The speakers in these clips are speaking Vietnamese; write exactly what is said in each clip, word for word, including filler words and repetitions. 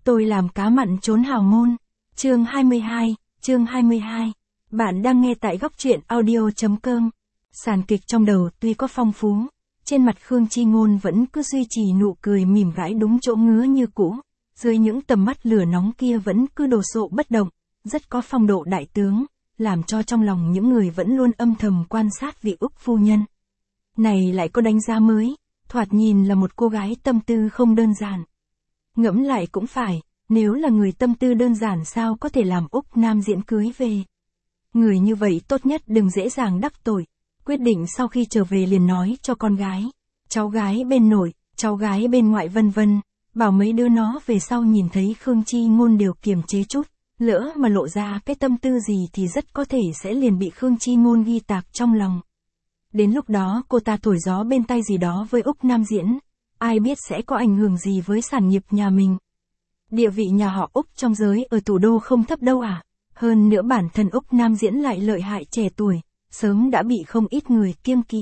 Tôi làm cá mặn trốn hào môn. Chương hai mươi hai, chương hai mươi hai. Bạn đang nghe tại góc truyện audio.com. Sàn kịch trong đầu tuy có phong phú, trên mặt Khương Chi Ngôn vẫn cứ duy trì nụ cười mỉm rãi đúng chỗ ngứa như cũ, dưới những tầm mắt lửa nóng kia vẫn cứ đồ sộ bất động, rất có phong độ đại tướng, làm cho trong lòng những người vẫn luôn âm thầm quan sát vị Úc phu nhân này lại có đánh giá mới, thoạt nhìn là một cô gái tâm tư không đơn giản. Ngẫm lại cũng phải, nếu là người tâm tư đơn giản sao có thể làm Úc Nam Diễn cưới về. Người như vậy tốt nhất đừng dễ dàng đắc tội, quyết định sau khi trở về liền nói cho con gái, cháu gái bên nội, cháu gái bên ngoại vân vân, bảo mấy đứa nó về sau nhìn thấy Khương Chi Ngôn đều kiềm chế chút, lỡ mà lộ ra cái tâm tư gì thì rất có thể sẽ liền bị Khương Chi Ngôn ghi tạc trong lòng. Đến lúc đó cô ta thổi gió bên tay gì đó với Úc Nam Diễn, ai biết sẽ có ảnh hưởng gì với sản nghiệp nhà mình. Địa vị nhà họ Úc trong giới ở thủ đô không thấp đâu à, hơn nữa bản thân Úc Nam Diễn lại lợi hại trẻ tuổi, sớm đã bị không ít người kiêng kỵ.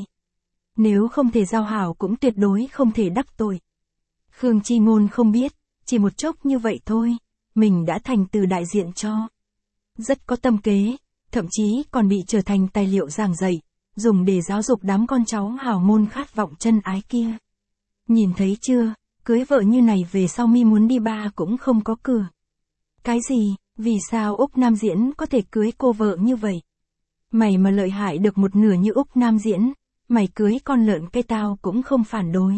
Nếu không thể giao hảo cũng tuyệt đối không thể đắc tội. Khương Chi Ngôn không biết, chỉ một chốc như vậy thôi, mình đã thành từ đại diện cho. Rất có tâm kế, thậm chí còn bị trở thành tài liệu giảng dạy, dùng để giáo dục đám con cháu hào môn khát vọng chân ái kia. Nhìn thấy chưa, cưới vợ như này về sau mi muốn đi ba cũng không có cửa. Cái gì, vì sao Úc Nam Diễn có thể cưới cô vợ như vậy? Mày mà lợi hại được một nửa như Úc Nam Diễn, mày cưới con lợn cây tao cũng không phản đối.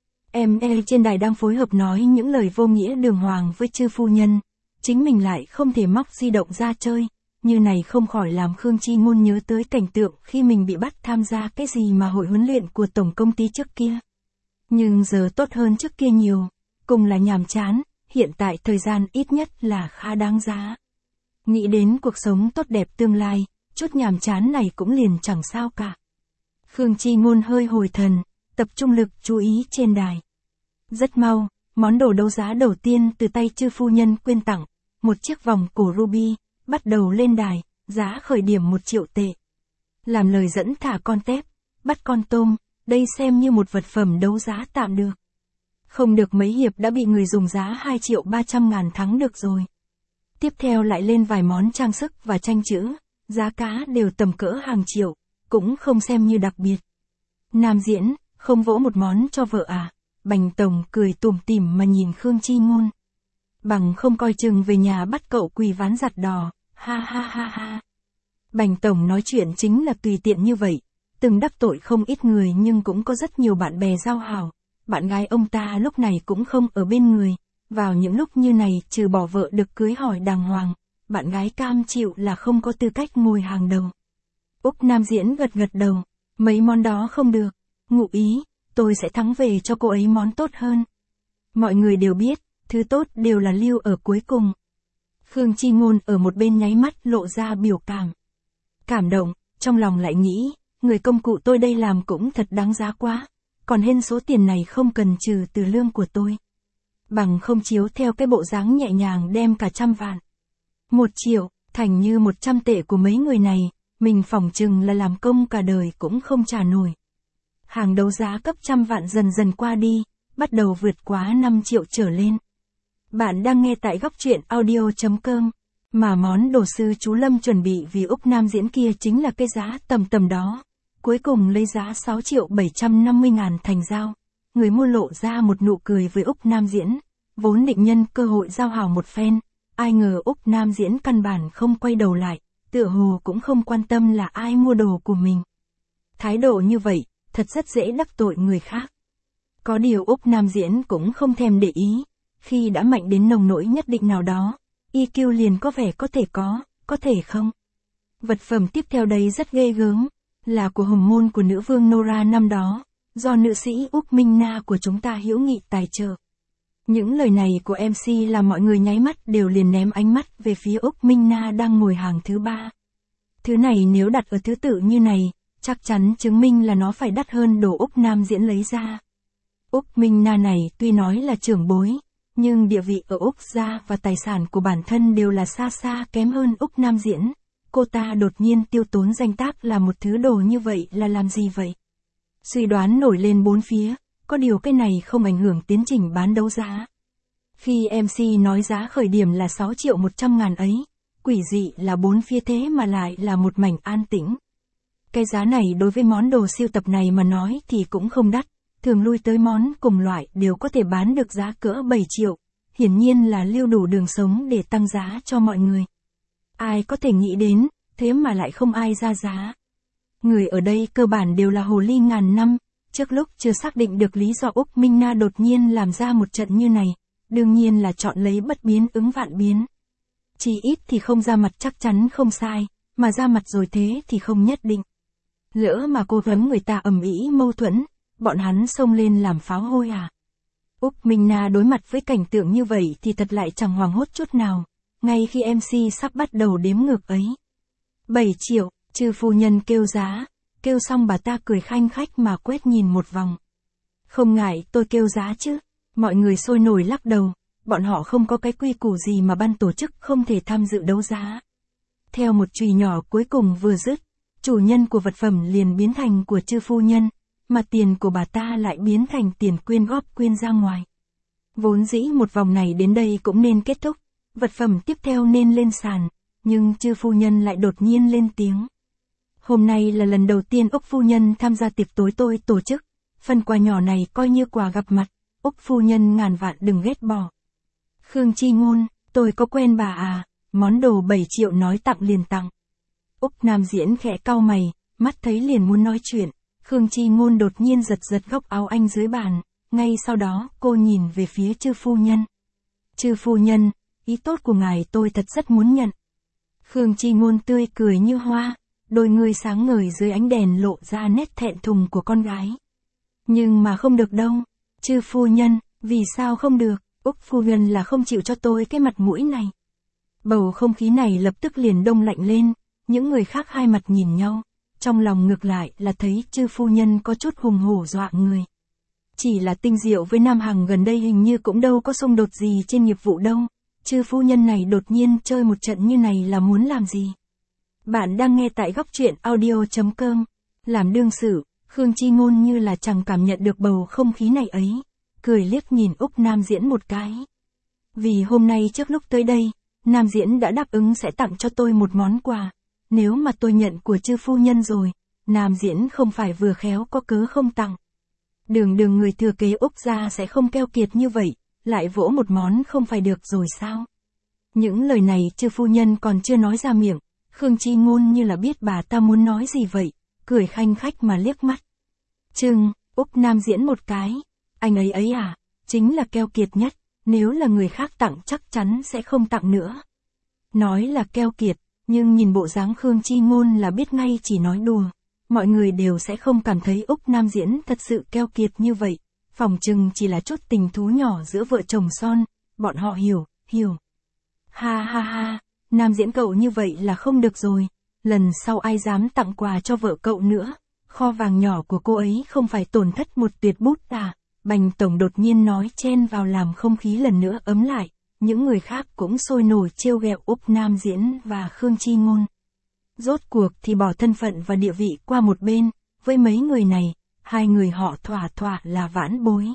Em e trên đài đang phối hợp nói những lời vô nghĩa đường hoàng với chư phu nhân, chính mình lại không thể móc di động ra chơi, như này không khỏi làm Khương Chi Ngôn nhớ tới cảnh tượng khi mình bị bắt tham gia cái gì mà hội huấn luyện của tổng công ty trước kia. Nhưng giờ tốt hơn trước kia nhiều, cùng là nhàm chán, hiện tại thời gian ít nhất là khá đáng giá. Nghĩ đến cuộc sống tốt đẹp tương lai, chút nhàm chán này cũng liền chẳng sao cả. Khương Chi Ngôn hơi hồi thần, tập trung lực chú ý trên đài. Rất mau, món đồ đấu giá đầu tiên từ tay chư phu nhân quyên tặng, một chiếc vòng cổ ruby, bắt đầu lên đài, giá khởi điểm một triệu tệ. Làm lời dẫn thả con tép, bắt con tôm, đây xem như một vật phẩm đấu giá tạm được. Không được mấy hiệp đã bị người dùng giá hai triệu ba trăm ngàn thắng được rồi. Tiếp theo lại lên vài món trang sức và tranh chữ, giá cả đều tầm cỡ hàng triệu, cũng không xem như đặc biệt. Nam Diễn, không vỗ một món cho vợ à? Bành Tổng cười tủm tỉm mà nhìn Khương Chi Ngôn. Bằng không coi chừng về nhà bắt cậu quỳ ván giặt đò, ha ha ha ha. Bành Tổng nói chuyện chính là tùy tiện như vậy, từng đắc tội không ít người nhưng cũng có rất nhiều bạn bè giao hảo. Bạn gái ông ta lúc này cũng không ở bên người, vào những lúc như này trừ bỏ vợ được cưới hỏi đàng hoàng, bạn gái cam chịu là không có tư cách ngồi hàng đầu. Úc Nam Diễn gật gật đầu, mấy món đó không được, ngụ ý, tôi sẽ thắng về cho cô ấy món tốt hơn. Mọi người đều biết, thứ tốt đều là lưu ở cuối cùng. Khương Chi Ngôn ở một bên nháy mắt lộ ra biểu cảm. Cảm động, trong lòng lại nghĩ, người công cụ tôi đây làm cũng thật đáng giá quá, còn hên số tiền này không cần trừ từ lương của tôi. Bằng không chiếu theo cái bộ dáng nhẹ nhàng đem cả trăm vạn. Một triệu, thành như một trăm tệ của mấy người này, mình phỏng chừng là làm công cả đời cũng không trả nổi. Hàng đấu giá cấp trăm vạn dần dần qua đi, bắt đầu vượt quá năm triệu trở lên. Bạn đang nghe tại góc truyện audio.com, mà món đồ sư chú Lâm chuẩn bị vì Úc Nam Diễn kia chính là cái giá tầm tầm đó. Cuối cùng lấy giá sáu triệu bảy trăm năm mươi ngàn thành giao. Người mua lộ ra một nụ cười với Úc Nam Diễn, vốn định nhân cơ hội giao hảo một phen, ai ngờ Úc Nam Diễn căn bản không quay đầu lại, tựa hồ cũng không quan tâm là ai mua đồ của mình. Thái độ như vậy, thật rất dễ đắc tội người khác. Có điều Úc Nam Diễn cũng không thèm để ý, khi đã mạnh đến nồng nỗi nhất định nào đó, i kiu liền có vẻ có thể có, có thể không. Vật phẩm tiếp theo đây rất ghê gớm, là của hồng môn của nữ vương Nora năm đó, do nữ sĩ Úc Minh Na của chúng ta hữu nghị tài trợ. Những lời này của em xê làm mọi người nháy mắt đều liền ném ánh mắt về phía Úc Minh Na đang ngồi hàng thứ ba. Thứ này nếu đặt ở thứ tự như này, chắc chắn chứng minh là nó phải đắt hơn đồ Úc Nam Diễn lấy ra. Úc Minh Na này tuy nói là trưởng bối, nhưng địa vị ở Úc gia và tài sản của bản thân đều là xa xa kém hơn Úc Nam Diễn. Cô ta đột nhiên tiêu tốn danh tác là một thứ đồ như vậy là làm gì vậy? Suy đoán nổi lên bốn phía, có điều cái này không ảnh hưởng tiến trình bán đấu giá. Khi em xê nói giá khởi điểm là sáu triệu một trăm ngàn ấy, quỷ dị là bốn phía thế mà lại là một mảnh an tĩnh. Cái giá này đối với món đồ sưu tập này mà nói thì cũng không đắt, thường lui tới món cùng loại đều có thể bán được giá cỡ bảy triệu, hiển nhiên là lưu đủ đường sống để tăng giá cho mọi người. Ai có thể nghĩ đến, thế mà lại không ai ra giá. Người ở đây cơ bản đều là hồ ly ngàn năm, trước lúc chưa xác định được lý do Úc Minh Na đột nhiên làm ra một trận như này, đương nhiên là chọn lấy bất biến ứng vạn biến. Chỉ ít thì không ra mặt chắc chắn không sai, mà ra mặt rồi thế thì không nhất định. Lỡ mà cô vấn người ta ầm ĩ mâu thuẫn, bọn hắn xông lên làm pháo hôi à? Úc Minh Na đối mặt với cảnh tượng như vậy thì thật lại chẳng hoảng hốt chút nào, ngay khi em xê sắp bắt đầu đếm ngược ấy. bảy triệu, Trư phu nhân kêu giá, kêu xong bà ta cười khanh khách mà quét nhìn một vòng. Không ngại tôi kêu giá chứ, mọi người sôi nổi lắc đầu, bọn họ không có cái quy củ gì mà ban tổ chức không thể tham dự đấu giá. Theo một chùy nhỏ cuối cùng vừa dứt, chủ nhân của vật phẩm liền biến thành của Trư phu nhân, mà tiền của bà ta lại biến thành tiền quyên góp quyên ra ngoài. Vốn dĩ một vòng này đến đây cũng nên kết thúc, vật phẩm tiếp theo nên lên sàn, nhưng Trư phu nhân lại đột nhiên lên tiếng. Hôm nay là lần đầu tiên Úc phu nhân tham gia tiệc tối tôi tổ chức, phần quà nhỏ này coi như quà gặp mặt, Úc phu nhân ngàn vạn đừng ghét bỏ. Khương Chi Ngôn, tôi có quen bà à, món đồ bảy triệu nói tặng liền tặng. Úc Nam Diễn khẽ cau mày, mắt thấy liền muốn nói chuyện, Khương Chi Ngôn đột nhiên giật giật góc áo anh dưới bàn, ngay sau đó cô nhìn về phía Trư phu nhân. Trư phu nhân, ý tốt của ngài tôi thật rất muốn nhận. Khương Chi Ngôn tươi cười như hoa, đôi người sáng ngời dưới ánh đèn lộ ra nét thẹn thùng của con gái. Nhưng mà không được đâu, Trư phu nhân, vì sao không được, Úc phu nhân là không chịu cho tôi cái mặt mũi này. Bầu không khí này lập tức liền đông lạnh lên, những người khác hai mặt nhìn nhau, trong lòng ngược lại là thấy Trư phu nhân có chút hùng hổ dọa người. Chỉ là Tinh Diệu với Nam Hằng gần đây hình như cũng đâu có xung đột gì trên nghiệp vụ đâu, Trư phu nhân này đột nhiên chơi một trận như này là muốn làm gì? Bạn đang nghe tại góc truyện audio chấm com, làm đương sự, Khương Chi Ngôn như là chẳng cảm nhận được bầu không khí này ấy, cười liếc nhìn Úc Nam Diễn một cái. Vì hôm nay trước lúc tới đây, Nam Diễn đã đáp ứng sẽ tặng cho tôi một món quà, nếu mà tôi nhận của Trư phu nhân rồi, Nam Diễn không phải vừa khéo có cớ không tặng. Đường đường người thừa kế Úc gia sẽ không keo kiệt như vậy, lại vỗ một món không phải được rồi sao? Những lời này Trư phu nhân còn chưa nói ra miệng, Khương Chi Ngôn như là biết bà ta muốn nói gì vậy, cười khanh khách mà liếc mắt. Chừng, Úc Nam Diễn một cái, anh ấy ấy à, chính là keo kiệt nhất, nếu là người khác tặng chắc chắn sẽ không tặng nữa. Nói là keo kiệt, nhưng nhìn bộ dáng Khương Chi Ngôn là biết ngay chỉ nói đùa, mọi người đều sẽ không cảm thấy Úc Nam Diễn thật sự keo kiệt như vậy, phỏng chừng chỉ là chút tình thú nhỏ giữa vợ chồng son, bọn họ hiểu, hiểu. Ha ha ha, Nam Diễn cậu như vậy là không được rồi, lần sau ai dám tặng quà cho vợ cậu nữa, kho vàng nhỏ của cô ấy không phải tổn thất một tuyệt bút à, Bành Tổng đột nhiên nói chen vào làm không khí lần nữa ấm lại, những người khác cũng sôi nổi trêu ghẹo Úc Nam Diễn và Khương Chi Ngôn. Rốt cuộc thì bỏ thân phận và địa vị qua một bên, với mấy người này, hai người họ thỏa thỏa là vãn bối.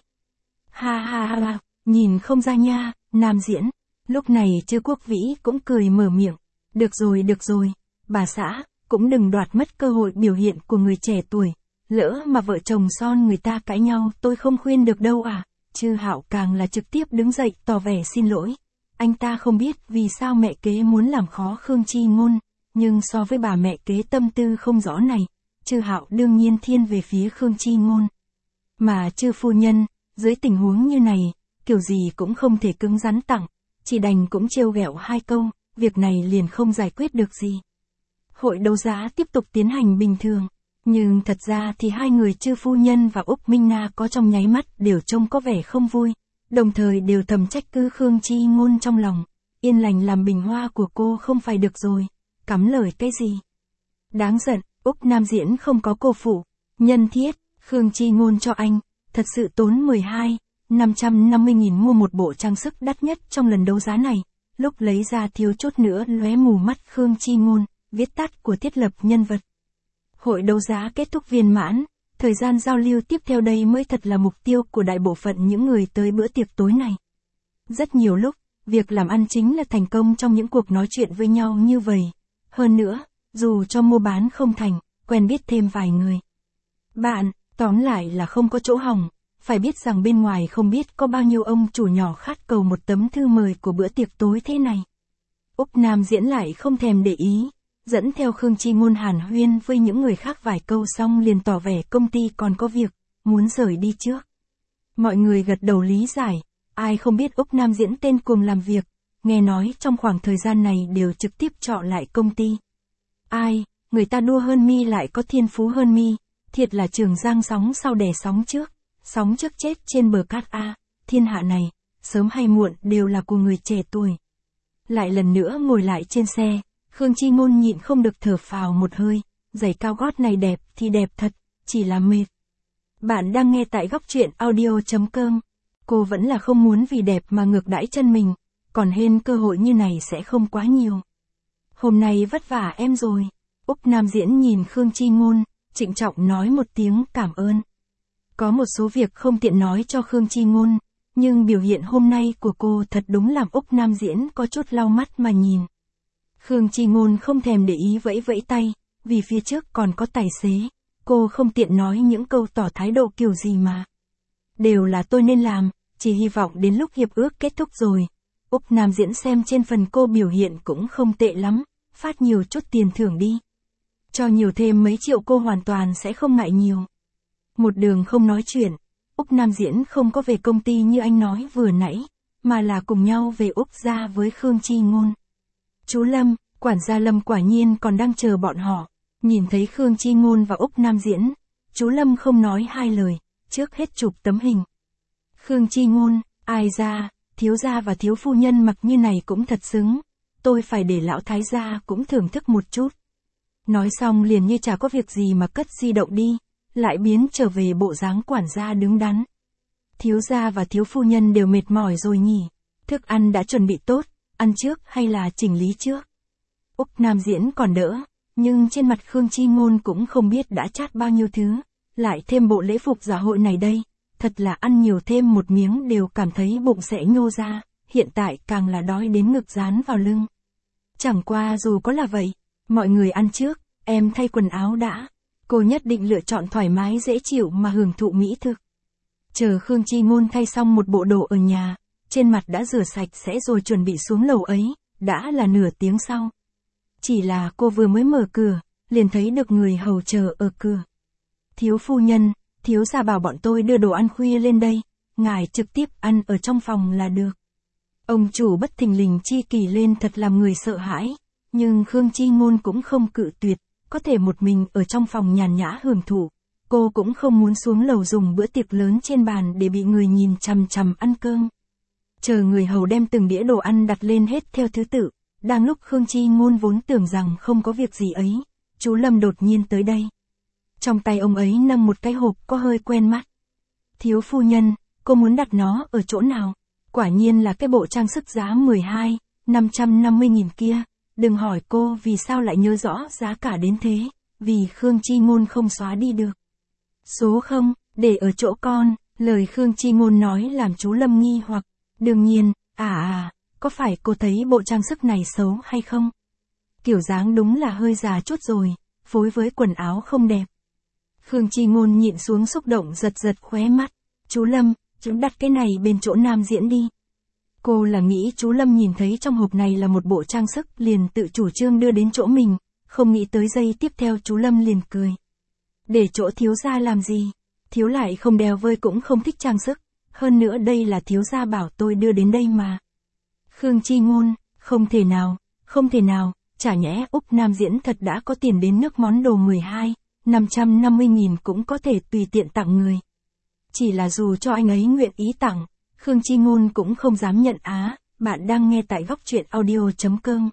Ha ha ha ha, nhìn không ra nha, Nam Diễn. Lúc này Trư Quốc Vĩ cũng cười mở miệng. Được rồi được rồi, bà xã, cũng đừng đoạt mất cơ hội biểu hiện của người trẻ tuổi. Lỡ mà vợ chồng son người ta cãi nhau tôi không khuyên được đâu à. Trư Hạo càng là trực tiếp đứng dậy tỏ vẻ xin lỗi. Anh ta không biết vì sao mẹ kế muốn làm khó Khương Chi Ngôn, nhưng so với bà mẹ kế tâm tư không rõ này, Trư Hạo đương nhiên thiên về phía Khương Chi Ngôn. Mà Trư phu nhân, dưới tình huống như này, kiểu gì cũng không thể cứng rắn tặng, chỉ đành cũng trêu ghẹo hai câu, việc này liền không giải quyết được gì. Hội đấu giá tiếp tục tiến hành bình thường, nhưng thật ra thì hai người Trư phu nhân và Úc Minh Na có trong nháy mắt đều trông có vẻ không vui, đồng thời đều thầm trách cứ Khương Chi Ngôn trong lòng, yên lành làm bình hoa của cô không phải được rồi, cắm lời cái gì. Đáng giận, Úc Nam Diễn không có cô phụ, nhân thiết, Khương Chi Ngôn cho anh, thật sự tốn mười hai, năm trăm năm mươi nghìn mua một bộ trang sức đắt nhất trong lần đấu giá này, lúc lấy ra thiếu chút nữa lóe mù mắt Khương Chi Ngôn, viết tắt của thiết lập nhân vật. Hội đấu giá kết thúc viên mãn, thời gian giao lưu tiếp theo đây mới thật là mục tiêu của đại bộ phận những người tới bữa tiệc tối này. Rất nhiều lúc, việc làm ăn chính là thành công trong những cuộc nói chuyện với nhau như vậy. Hơn nữa, dù cho mua bán không thành, quen biết thêm vài người. Bạn, tóm lại là không có chỗ hỏng, phải biết rằng bên ngoài không biết có bao nhiêu ông chủ nhỏ khát cầu một tấm thư mời của bữa tiệc tối thế này. Úc Nam Diễn lại không thèm để ý, dẫn theo Khương Chi Ngôn hàn huyên với những người khác vài câu xong liền tỏ vẻ công ty còn có việc, muốn rời đi trước. Mọi người gật đầu lý giải, ai không biết Úc Nam Diễn tên cuồng làm việc, nghe nói trong khoảng thời gian này đều trực tiếp chọn lại công ty. Ai, người ta đua hơn mi lại có thiên phú hơn mi, thiệt là Trường Giang sóng sau đè sóng trước, sóng trước chết trên bờ cát a, thiên hạ này, sớm hay muộn đều là của người trẻ tuổi. Lại lần nữa ngồi lại trên xe, Khương Chi Ngôn nhịn không được thở phào một hơi, giày cao gót này đẹp thì đẹp thật, chỉ là mệt. Bạn đang nghe tại góc truyện audio chấm com. Cô vẫn là không muốn vì đẹp mà ngược đãi chân mình, còn hên cơ hội như này sẽ không quá nhiều. Hôm nay vất vả em rồi. Úc Nam Diễn nhìn Khương Chi Ngôn, trịnh trọng nói một tiếng cảm ơn. Có một số việc không tiện nói cho Khương Chi Ngôn, nhưng biểu hiện hôm nay của cô thật đúng làm Úc Nam Diễn có chút lau mắt mà nhìn. Khương Chi Ngôn không thèm để ý vẫy vẫy tay, vì phía trước còn có tài xế, cô không tiện nói những câu tỏ thái độ kiểu gì mà. Đều là tôi nên làm, chỉ hy vọng đến lúc hiệp ước kết thúc rồi. Úc Nam Diễn xem trên phần cô biểu hiện cũng không tệ lắm, phát nhiều chút tiền thưởng đi. Cho nhiều thêm mấy triệu cô hoàn toàn sẽ không ngại nhiều. Một đường không nói chuyện, Úc Nam Diễn không có về công ty như anh nói vừa nãy, mà là cùng nhau về Úc gia với Khương Chi Ngôn. Chú Lâm, quản gia Lâm quả nhiên còn đang chờ bọn họ, nhìn thấy Khương Chi Ngôn và Úc Nam Diễn, chú Lâm không nói hai lời, trước hết chụp tấm hình. Khương Chi Ngôn, ai ra, thiếu gia và thiếu phu nhân mặc như này cũng thật xứng, tôi phải để lão thái gia cũng thưởng thức một chút. Nói xong liền như chả có việc gì mà cất di động đi, lại biến trở về bộ dáng quản gia đứng đắn. Thiếu gia và thiếu phu nhân đều mệt mỏi rồi nhỉ, thức ăn đã chuẩn bị tốt, ăn trước hay là chỉnh lý trước? Úc Nam Diễn còn đỡ, nhưng trên mặt Khương Chi Ngôn cũng không biết đã chát bao nhiêu thứ, lại thêm bộ lễ phục dạ hội này đây, thật là ăn nhiều thêm một miếng đều cảm thấy bụng sẽ nhô ra, hiện tại càng là đói đến ngực dán vào lưng. Chẳng qua dù có là vậy, mọi người ăn trước, em thay quần áo đã, cô nhất định lựa chọn thoải mái dễ chịu mà hưởng thụ mỹ thực. Chờ Khương Chi Ngôn thay xong một bộ đồ ở nhà, trên mặt đã rửa sạch sẽ rồi chuẩn bị xuống lầu ấy, đã là nửa tiếng sau. Chỉ là cô vừa mới mở cửa, liền thấy được người hầu chờ ở cửa. Thiếu phu nhân, thiếu gia bảo bọn tôi đưa đồ ăn khuya lên đây, ngài trực tiếp ăn ở trong phòng là được. Ông chủ bất thình lình chi kỳ lên thật làm người sợ hãi, nhưng Khương Chi Ngôn cũng không cự tuyệt, có thể một mình ở trong phòng nhàn nhã hưởng thụ. Cô cũng không muốn xuống lầu dùng bữa tiệc lớn trên bàn để bị người nhìn chằm chằm ăn cơm. Chờ người hầu đem từng đĩa đồ ăn đặt lên hết theo thứ tự, đang lúc Khương Chi Ngôn vốn tưởng rằng không có việc gì ấy, chú Lâm đột nhiên tới đây. Trong tay ông ấy nâng một cái hộp có hơi quen mắt. Thiếu phu nhân, cô muốn đặt nó ở chỗ nào? Quả nhiên là cái bộ trang sức giá mười hai, năm trăm năm mươi nghìn kia. Đừng hỏi cô vì sao lại nhớ rõ giá cả đến thế, vì Khương Chi Ngôn không xóa đi được. Số không, để ở chỗ con, lời Khương Chi Ngôn nói làm chú Lâm nghi hoặc. Đương nhiên, à à, có phải cô thấy bộ trang sức này xấu hay không? Kiểu dáng đúng là hơi già chút rồi, phối với quần áo không đẹp. Khương Chi Ngôn nhịn xuống xúc động giật giật khóe mắt. Chú Lâm, chú đặt cái này bên chỗ Nam Diễn đi. Cô là nghĩ chú Lâm nhìn thấy trong hộp này là một bộ trang sức liền tự chủ trương đưa đến chỗ mình, không nghĩ tới giây tiếp theo chú Lâm liền cười. Để chỗ thiếu gia làm gì? Thiếu lại không đeo vơi cũng không thích trang sức, hơn nữa đây là thiếu gia bảo tôi đưa đến đây mà. Khương Chi Ngôn, không thể nào, không thể nào, chả nhẽ Úc Nam Diễn thật đã có tiền đến nước món đồ mười hai, năm trăm năm mươi nghìn cũng có thể tùy tiện tặng người. Chỉ là dù cho anh ấy nguyện ý tặng, Khương Chi Ngôn cũng không dám nhận á. Bạn đang nghe tại góc truyện audio chấm com.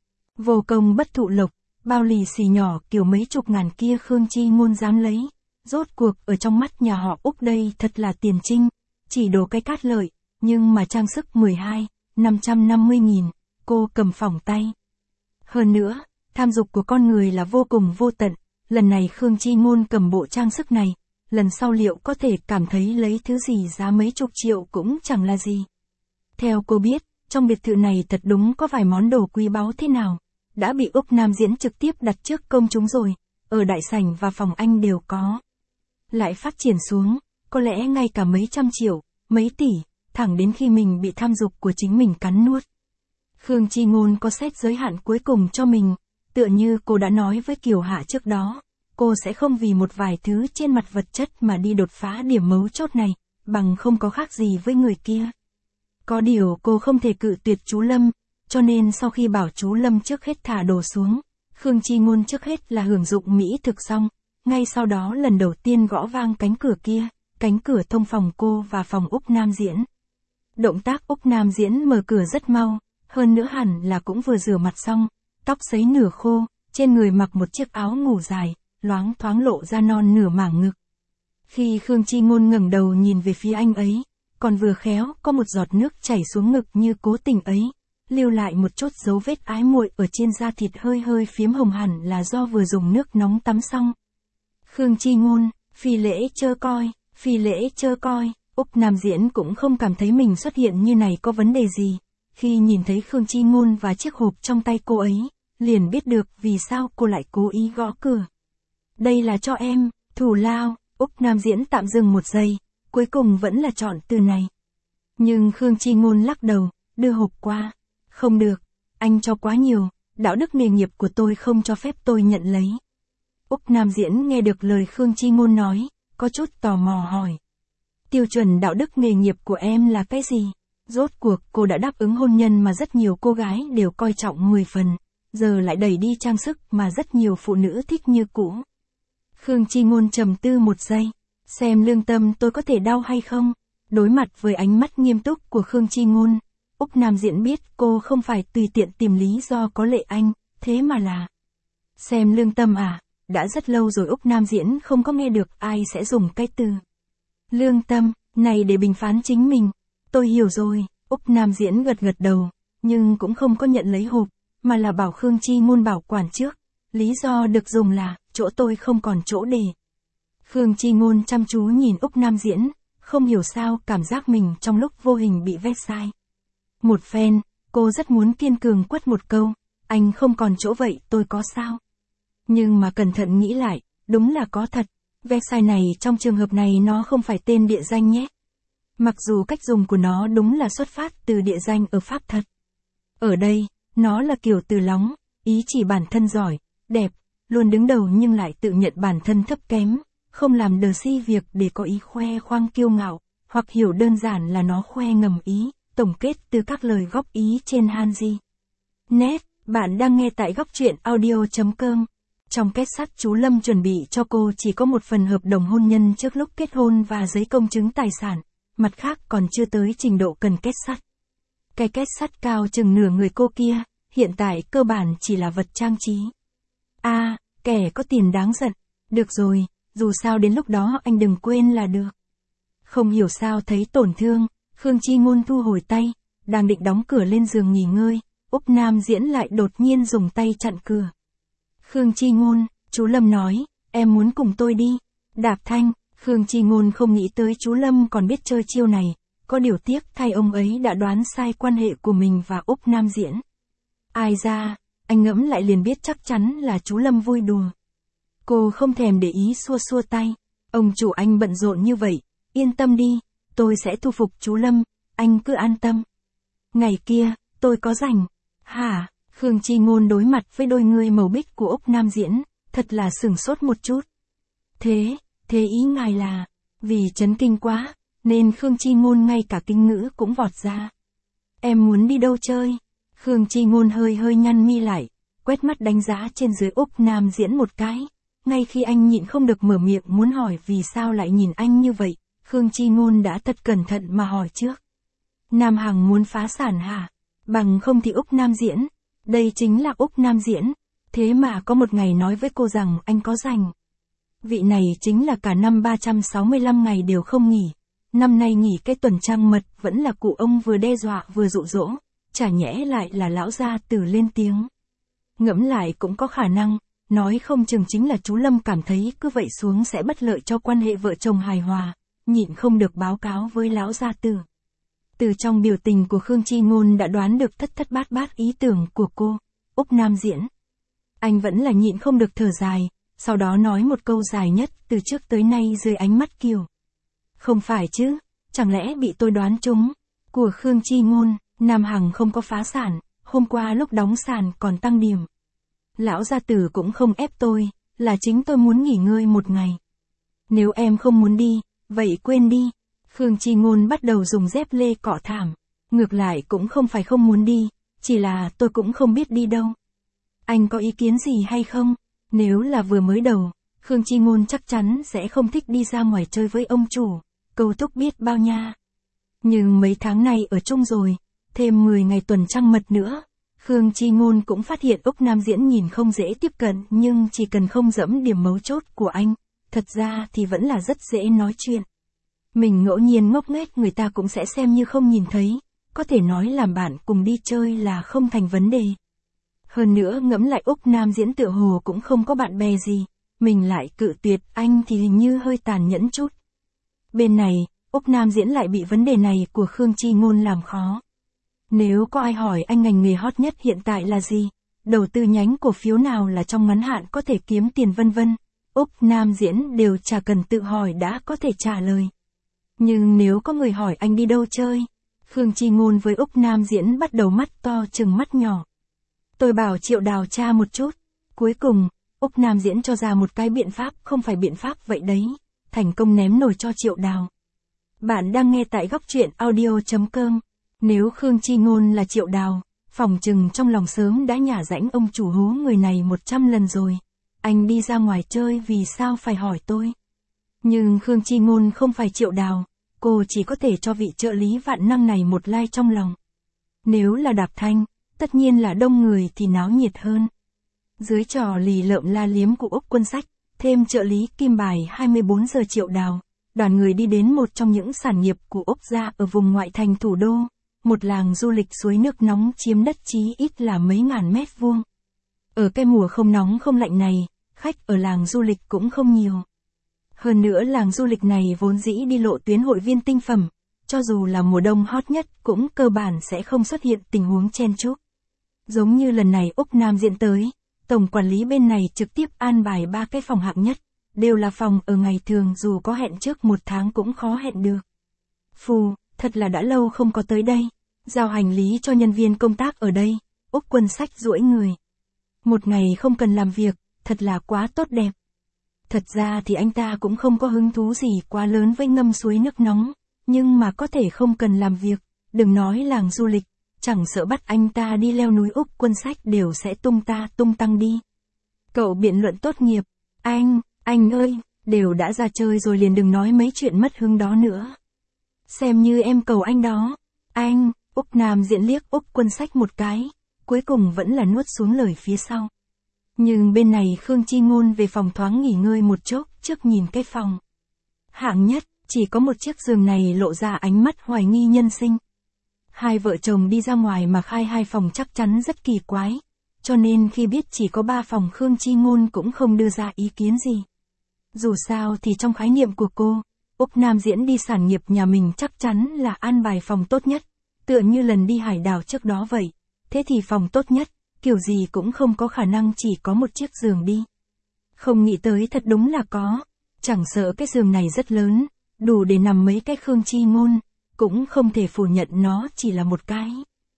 Vô công bất thụ lộc, bao lì xì nhỏ kiểu mấy chục ngàn kia Khương Chi Ngôn dám lấy. Rốt cuộc ở trong mắt nhà họ Úc đây thật là tiền trinh, chỉ đồ cái cát lợi, nhưng mà trang sức mười hai, năm trăm năm mươi nghìn, cô cầm phỏng tay. Hơn nữa, tham dục của con người là vô cùng vô tận, lần này Khương Chi Ngôn cầm bộ trang sức này, lần sau liệu có thể cảm thấy lấy thứ gì giá mấy chục triệu cũng chẳng là gì. Theo cô biết, trong biệt thự này thật đúng có vài món đồ quý báu thế nào, đã bị Úc Nam Diễn trực tiếp đặt trước công chúng rồi, ở đại sảnh và phòng anh đều có. Lại phát triển xuống, có lẽ ngay cả mấy trăm triệu, mấy tỷ, thẳng đến khi mình bị tham dục của chính mình cắn nuốt. Khương Chi Ngôn có xét giới hạn cuối cùng cho mình, tựa như cô đã nói với Kiều Hạ trước đó, cô sẽ không vì một vài thứ trên mặt vật chất mà đi đột phá điểm mấu chốt này, bằng không có khác gì với người kia. Có điều cô không thể cự tuyệt chú Lâm, cho nên sau khi bảo chú Lâm trước hết thả đồ xuống, Khương Chi Ngôn trước hết là hưởng dụng mỹ thực xong, ngay sau đó lần đầu tiên gõ vang cánh cửa kia, cánh cửa thông phòng cô và phòng Úc Nam Diễn. Động tác Úc Nam Diễn mở cửa rất mau, hơn nữa hẳn là cũng vừa rửa mặt xong, tóc sấy nửa khô, trên người mặc một chiếc áo ngủ dài, loáng thoáng lộ ra non nửa mảng ngực. Khi Khương Chi Ngôn ngẩng đầu nhìn về phía anh ấy, còn vừa khéo có một giọt nước chảy xuống ngực như cố tình ấy, lưu lại một chút dấu vết ái muội ở trên da thịt hơi hơi phiếm hồng hẳn là do vừa dùng nước nóng tắm xong. Khương Chi Ngôn, phi lễ chơ coi, phi lễ chơ coi, Úc Nam Diễn cũng không cảm thấy mình xuất hiện như này có vấn đề gì. Khi nhìn thấy Khương Chi Ngôn và chiếc hộp trong tay cô ấy, liền biết được vì sao cô lại cố ý gõ cửa. Đây là cho em, thù lao, Úc Nam Diễn tạm dừng một giây, cuối cùng vẫn là chọn từ này. Nhưng Khương Chi Ngôn lắc đầu, đưa hộp qua. Không được, anh cho quá nhiều, đạo đức nghề nghiệp của tôi không cho phép tôi nhận lấy. Úc Nam Diễn nghe được lời Khương Chi Ngôn nói, có chút tò mò hỏi. Tiêu chuẩn đạo đức nghề nghiệp của em là cái gì? Rốt cuộc cô đã đáp ứng hôn nhân mà rất nhiều cô gái đều coi trọng mười phần, giờ lại đẩy đi trang sức mà rất nhiều phụ nữ thích như cũ. Khương Chi Ngôn trầm tư một giây, xem lương tâm tôi có thể đau hay không? Đối mặt với ánh mắt nghiêm túc của Khương Chi Ngôn, Úc Nam Diễn biết cô không phải tùy tiện tìm lý do có lệ anh, thế mà là xem lương tâm à? Đã rất lâu rồi Úc Nam Diễn không có nghe được ai sẽ dùng cái từ lương tâm này để bình phán chính mình. Tôi hiểu rồi, Úc Nam Diễn gật gật đầu, nhưng cũng không có nhận lấy hộp, mà là bảo Khương Chi Ngôn bảo quản trước. Lý do được dùng là, chỗ tôi không còn chỗ để. Khương Chi Ngôn chăm chú nhìn Úc Nam Diễn, không hiểu sao cảm giác mình trong lúc vô hình bị vét sai. Một phen, cô rất muốn kiên cường quất một câu, anh không còn chỗ vậy tôi có sao? Nhưng mà cẩn thận nghĩ lại, đúng là có thật, website này trong trường hợp này nó không phải tên địa danh nhé. Mặc dù cách dùng của nó đúng là xuất phát từ địa danh ở Pháp thật. Ở đây, nó là kiểu từ lóng, ý chỉ bản thân giỏi, đẹp, luôn đứng đầu nhưng lại tự nhận bản thân thấp kém, không làm đờ si việc để có ý khoe khoang kiêu ngạo, hoặc hiểu đơn giản là nó khoe ngầm ý, tổng kết từ các lời góp ý trên Hanji. Net, bạn đang nghe tại góc truyện audio chấm com. Trong kết sắt chú Lâm chuẩn bị cho cô chỉ có một phần hợp đồng hôn nhân trước lúc kết hôn và giấy công chứng tài sản, mặt khác còn chưa tới trình độ cần kết sắt. Cái kết sắt cao chừng nửa người cô kia, hiện tại cơ bản chỉ là vật trang trí. A, à, kẻ có tiền đáng giận. Được rồi, dù sao đến lúc đó anh đừng quên là được. Không hiểu sao thấy tổn thương, Khương Chi Ngôn thu hồi tay, đang định đóng cửa lên giường nghỉ ngơi, Úc Nam Diễn lại đột nhiên dùng tay chặn cửa. Khương Chi Ngôn, chú Lâm nói, em muốn cùng tôi đi. Đạp thanh, Khương Chi Ngôn không nghĩ tới chú Lâm còn biết chơi chiêu này, có điều tiếc thay ông ấy đã đoán sai quan hệ của mình và Úc Nam Diễn. Ai ra, anh ngẫm lại liền biết chắc chắn là chú Lâm vui đùa. Cô không thèm để ý xua xua tay, ông chủ anh bận rộn như vậy, yên tâm đi, tôi sẽ thu phục chú Lâm, anh cứ an tâm. Ngày kia, tôi có rảnh. Hả? Khương Chi Ngôn đối mặt với đôi ngươi màu bích của Úc Nam Diễn, thật là sửng sốt một chút. Thế, thế ý ngài là, vì chấn kinh quá, nên Khương Chi Ngôn ngay cả kinh ngữ cũng vọt ra. Em muốn đi đâu chơi? Khương Chi Ngôn hơi hơi nhăn mi lại, quét mắt đánh giá trên dưới Úc Nam Diễn một cái. Ngay khi anh nhịn không được mở miệng muốn hỏi vì sao lại nhìn anh như vậy, Khương Chi Ngôn đã thật cẩn thận mà hỏi trước. Nam Hằng muốn phá sản hả? Bằng không thì Úc Nam Diễn. Đây chính là Úc Nam Diễn. Thế mà có một ngày nói với cô rằng anh có rảnh. Vị này chính là cả năm ba trăm sáu mươi lăm ngày đều không nghỉ. Năm nay nghỉ cái tuần trăng mật vẫn là cụ ông vừa đe dọa vừa dụ dỗ. Chả nhẽ lại là lão gia tử lên tiếng. Ngẫm lại cũng có khả năng, nói không chừng chính là chú Lâm cảm thấy cứ vậy xuống sẽ bất lợi cho quan hệ vợ chồng hài hòa, nhịn không được báo cáo với lão gia tử. Từ trong biểu tình của Khương Chi Ngôn đã đoán được thất thất bát bát ý tưởng của cô. Úc Nam Diễn. Anh vẫn là nhịn không được thở dài, sau đó nói một câu dài nhất từ trước tới nay dưới ánh mắt Kiều. Không phải chứ, chẳng lẽ bị tôi đoán trúng? Của Khương Chi Ngôn, Nam Hằng không có phá sản, hôm qua lúc đóng sàn còn tăng điểm. Lão gia tử cũng không ép tôi, là chính tôi muốn nghỉ ngơi một ngày. Nếu em không muốn đi, vậy quên đi. Khương Chi Ngôn bắt đầu dùng dép lê cọ thảm. Ngược lại cũng không phải không muốn đi, chỉ là tôi cũng không biết đi đâu. Anh có ý kiến gì hay không? Nếu là vừa mới đầu, Khương Chi Ngôn chắc chắn sẽ không thích đi ra ngoài chơi với ông chủ. Câu thúc biết bao nha. Nhưng mấy tháng này ở chung rồi, thêm mười ngày tuần trăng mật nữa, Khương Chi Ngôn cũng phát hiện Úc Nam Diễn nhìn không dễ tiếp cận, nhưng chỉ cần không dẫm điểm mấu chốt của anh, thật ra thì vẫn là rất dễ nói chuyện. Mình ngẫu nhiên ngốc nghếch người ta cũng sẽ xem như không nhìn thấy, có thể nói làm bạn cùng đi chơi là không thành vấn đề. Hơn nữa ngẫm lại Úc Nam Diễn tựa hồ cũng không có bạn bè gì, mình lại cự tuyệt anh thì hình như hơi tàn nhẫn chút. Bên này, Úc Nam Diễn lại bị vấn đề này của Khương Chi Ngôn làm khó. Nếu có ai hỏi anh ngành nghề hot nhất hiện tại là gì, đầu tư nhánh cổ phiếu nào là trong ngắn hạn có thể kiếm tiền vân vân, Úc Nam Diễn đều chả cần tự hỏi đã có thể trả lời. Nhưng nếu có người hỏi anh đi đâu chơi, Khương Chi Ngôn với Úc Nam Diễn bắt đầu mắt to chừng mắt nhỏ. Tôi bảo Triệu Đào tra một chút. Cuối cùng, Úc Nam Diễn cho ra một cái biện pháp không phải biện pháp vậy đấy, thành công ném nổi cho Triệu Đào. Bạn đang nghe tại góc truyện audio chấm com. Nếu Khương Chi Ngôn là Triệu Đào, phòng chừng trong lòng sớm đã nhả rãnh ông chủ hố người này một trăm lần rồi. Anh đi ra ngoài chơi vì sao phải hỏi tôi? Nhưng Khương Chi Ngôn không phải Triệu Đào, cô chỉ có thể cho vị trợ lý vạn năng này một like trong lòng. Nếu là Đạp Thanh, tất nhiên là đông người thì náo nhiệt hơn. Dưới trò lì lợm la liếm của Úc Quân Sách, thêm trợ lý kim bài hai mươi bốn giờ Triệu Đào, đoàn người đi đến một trong những sản nghiệp của Úc gia ở vùng ngoại thành thủ đô, một làng du lịch suối nước nóng chiếm đất chí ít là mấy ngàn mét vuông. Ở cái mùa không nóng không lạnh này, khách ở làng du lịch cũng không nhiều. Hơn nữa làng du lịch này vốn dĩ đi lộ tuyến hội viên tinh phẩm, cho dù là mùa đông hot nhất cũng cơ bản sẽ không xuất hiện tình huống chen chúc. Giống như lần này Úc Nam Diễn tới, tổng quản lý bên này trực tiếp an bài ba cái phòng hạng nhất, đều là phòng ở ngày thường dù có hẹn trước một tháng cũng khó hẹn được. Phù, thật là đã lâu không có tới đây, giao hành lý cho nhân viên công tác ở đây, Úc Quân Sách duỗi người. Một ngày không cần làm việc, thật là quá tốt đẹp. Thật ra thì anh ta cũng không có hứng thú gì quá lớn với ngâm suối nước nóng, nhưng mà có thể không cần làm việc, đừng nói làng du lịch, chẳng sợ bắt anh ta đi leo núi Úc Quân Sách đều sẽ tung ta tung tăng đi. Cậu biện luận tốt nghiệp, anh, anh ơi, đều đã ra chơi rồi liền đừng nói mấy chuyện mất hứng đó nữa. Xem như em cầu anh đó, anh, Úc Nam Diễn liếc Úc Quân Sách một cái, cuối cùng vẫn là nuốt xuống lời phía sau. Nhưng bên này Khương Chi Ngôn về phòng thoáng nghỉ ngơi một chốc trước nhìn cái phòng. Hạng nhất, chỉ có một chiếc giường này lộ ra ánh mắt hoài nghi nhân sinh. Hai vợ chồng đi ra ngoài mà khai hai phòng chắc chắn rất kỳ quái, cho nên khi biết chỉ có ba phòng Khương Chi Ngôn cũng không đưa ra ý kiến gì. Dù sao thì trong khái niệm của cô, Úc Nam Diễn đi sản nghiệp nhà mình chắc chắn là an bài phòng tốt nhất, tựa như lần đi hải đảo trước đó vậy, thế thì phòng tốt nhất, kiểu gì cũng không có khả năng chỉ có một chiếc giường đi. Không nghĩ tới thật đúng là có, chẳng sợ cái giường này rất lớn, đủ để nằm mấy cái Khương Chi Ngôn, cũng không thể phủ nhận nó chỉ là một cái.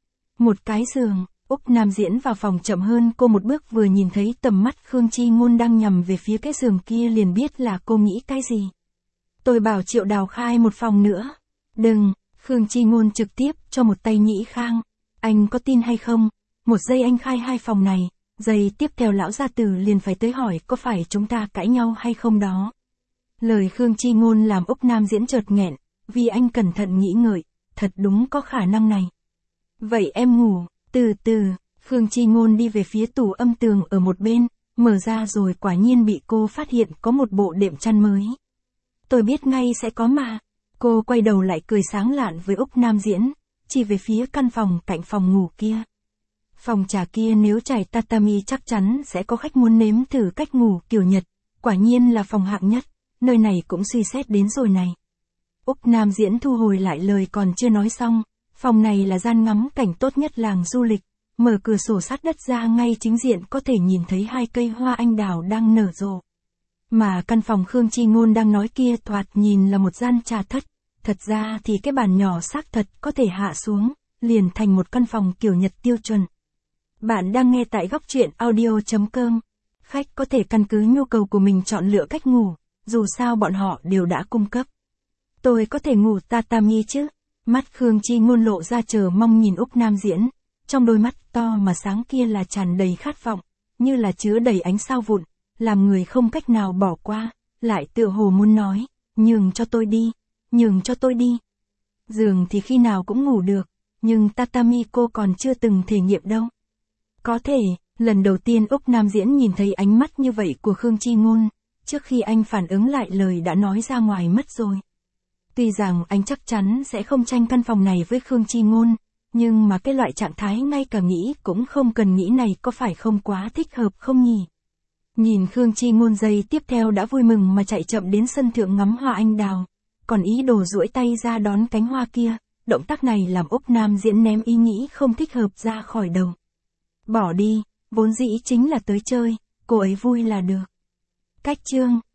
Một cái giường, Úc Nam Diễn vào phòng chậm hơn cô một bước vừa nhìn thấy tầm mắt Khương Chi Ngôn đang nhằm về phía cái giường kia liền biết là cô nghĩ cái gì. Tôi bảo Triệu Đào khai một phòng nữa. Đừng, Khương Chi Ngôn trực tiếp cho một tay Nhĩ Khang. Anh có tin hay không? Một giây anh khai hai phòng này, giây tiếp theo lão gia tử liền phải tới hỏi có phải chúng ta cãi nhau hay không đó. Lời Khương Chi Ngôn làm Úc Nam Diễn chợt nghẹn, vì anh cẩn thận nghĩ ngợi, thật đúng có khả năng này. Vậy em ngủ, từ từ, Khương Chi Ngôn đi về phía tủ âm tường ở một bên, mở ra rồi quả nhiên bị cô phát hiện có một bộ đệm chăn mới. Tôi biết ngay sẽ có mà. Cô quay đầu lại cười sáng lạn với Úc Nam Diễn, chỉ về phía căn phòng cạnh phòng ngủ kia. Phòng trà kia nếu trải tatami chắc chắn sẽ có khách muốn nếm thử cách ngủ kiểu Nhật, quả nhiên là phòng hạng nhất, nơi này cũng suy xét đến rồi này. Úc Nam Diễn thu hồi lại lời còn chưa nói xong, Phòng này là gian ngắm cảnh tốt nhất làng du lịch, mở cửa sổ sát đất ra ngay chính diện có thể nhìn thấy hai cây hoa anh đào đang nở rộ. Mà căn phòng Khương Chi Ngôn đang nói kia thoạt nhìn là một gian trà thất, thật ra thì cái bàn nhỏ xác thật có thể hạ xuống, liền thành một căn phòng kiểu Nhật tiêu chuẩn. Bạn đang nghe tại góc truyện audio chấm com. Khách có thể căn cứ nhu cầu của mình chọn lựa cách ngủ, dù sao bọn họ đều đã cung cấp. Tôi có thể ngủ tatami chứ? Mắt Khương Chi Ngôn lộ ra chờ mong nhìn Úc Nam Diễn, trong đôi mắt to mà sáng kia là tràn đầy khát vọng, như là chứa đầy ánh sao vụn, làm người không cách nào bỏ qua, lại tựa hồ muốn nói, nhường cho tôi đi, nhường cho tôi đi. Giường thì khi nào cũng ngủ được, nhưng tatami cô còn chưa từng thể nghiệm đâu. Có thể, lần đầu tiên Úc Nam Diễn nhìn thấy ánh mắt như vậy của Khương Chi Ngôn, trước khi anh phản ứng lại lời đã nói ra ngoài mất rồi. Tuy rằng anh chắc chắn sẽ không tranh căn phòng này với Khương Chi Ngôn, nhưng mà cái loại trạng thái ngay cả nghĩ cũng không cần nghĩ này có phải không quá thích hợp không nhỉ? Nhìn Khương Chi Ngôn giây tiếp theo đã vui mừng mà chạy chậm đến sân thượng ngắm hoa anh đào, còn ý đồ duỗi tay ra đón cánh hoa kia, động tác này làm Úc Nam Diễn ném ý nghĩ không thích hợp ra khỏi đầu. Bỏ đi, vốn dĩ chính là tới chơi, cô ấy vui là được. Cách chương